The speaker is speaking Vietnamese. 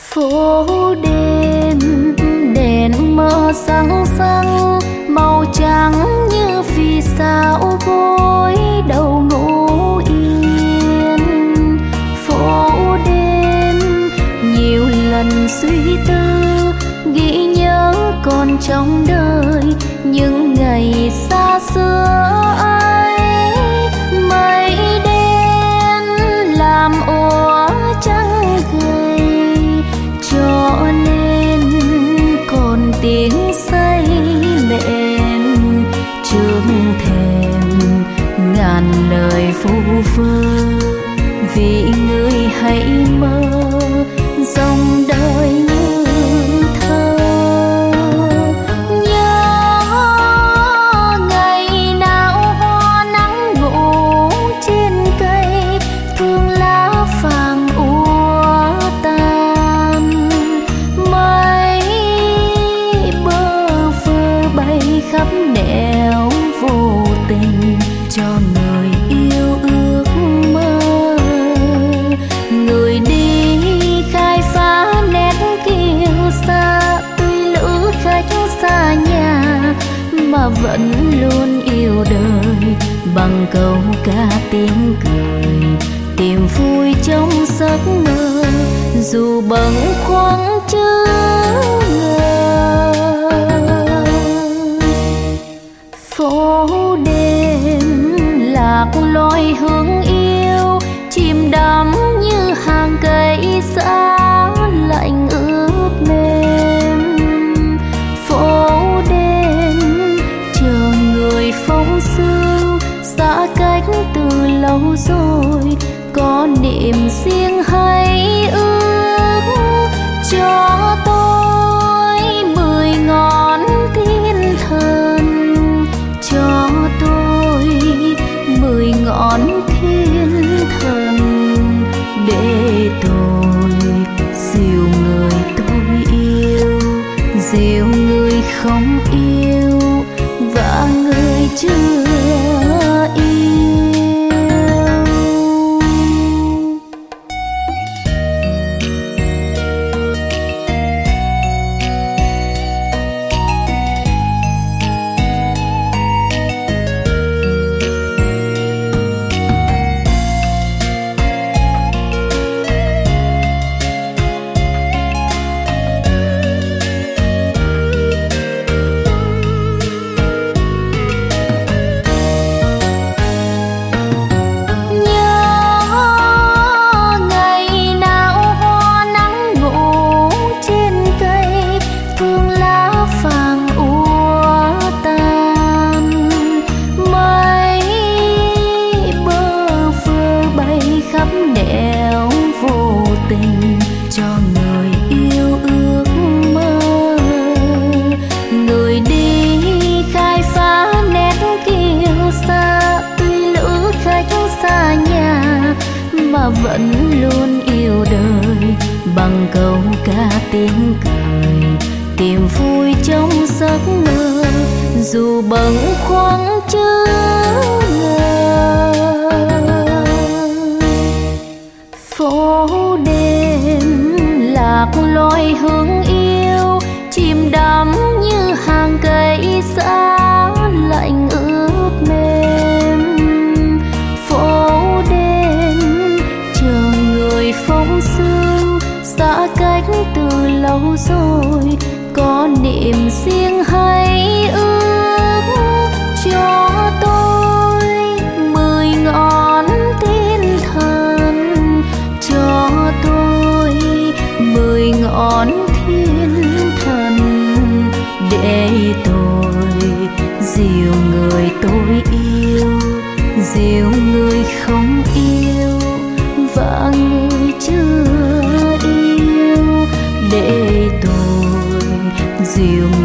Phố đêm đèn mờ sáng sáng, màu trắng như vì sao gối đầu ngủ yên. Phố đêm nhiều lần suy tư, ghi nhớ còn trong đời những ngày xa xưa ấy. Mây đen làm úa trắng gầy, cho nên còn tiếng say mẹn trước thềm ngàn lời phù phơ. Vì người hãy mơ dòng đời như thơ. Nhớ ngày nào hoa nắng ngủ trên cây, thương lá vàng úa tàn. Mây bơ vơ bay khắp nẻo vô tình, cho người yêu ước mơ. Người đi khai phá nét kiêu sa, tuy lữ khách xa nhà mà vẫn luôn yêu đời. Bằng câu ca tiếng cười tìm vui trong giấc mơ, dù bâng khuâng chưa ngờ. Phố đêm lạc lối hướng yêu, chìm đắm như hàng cây xa lạnh ướt mềm. Phố đêm chờ người phóng sương, xa cách từ lâu rồi, có niềm riêng hay ước cho tôi 10 ngón thiên thần, cho tôi 10 ngón thiên thần, để tôi dìu người tôi yêu, dìu người không yêu và người chưa yêu. Vẫn luôn yêu đời, bằng câu ca tiếng cười tìm vui trong giấc mơ, dù bâng khuâng chưa ngờ. Phố đêm lạc lối hướng yêu, chìm đắm như hàng cây xa lạnh ướt mềm. Phố đêm chờ người phóng sương, xa cách từ lâu rồi, có niềm riêng hay ước cho tôi 10 ngón thiên thần, cho tôi 10 ngón thiên thần, để tôi dìu người tôi yêu, dìu người không yêu và người chưa yêu, để tôi dìu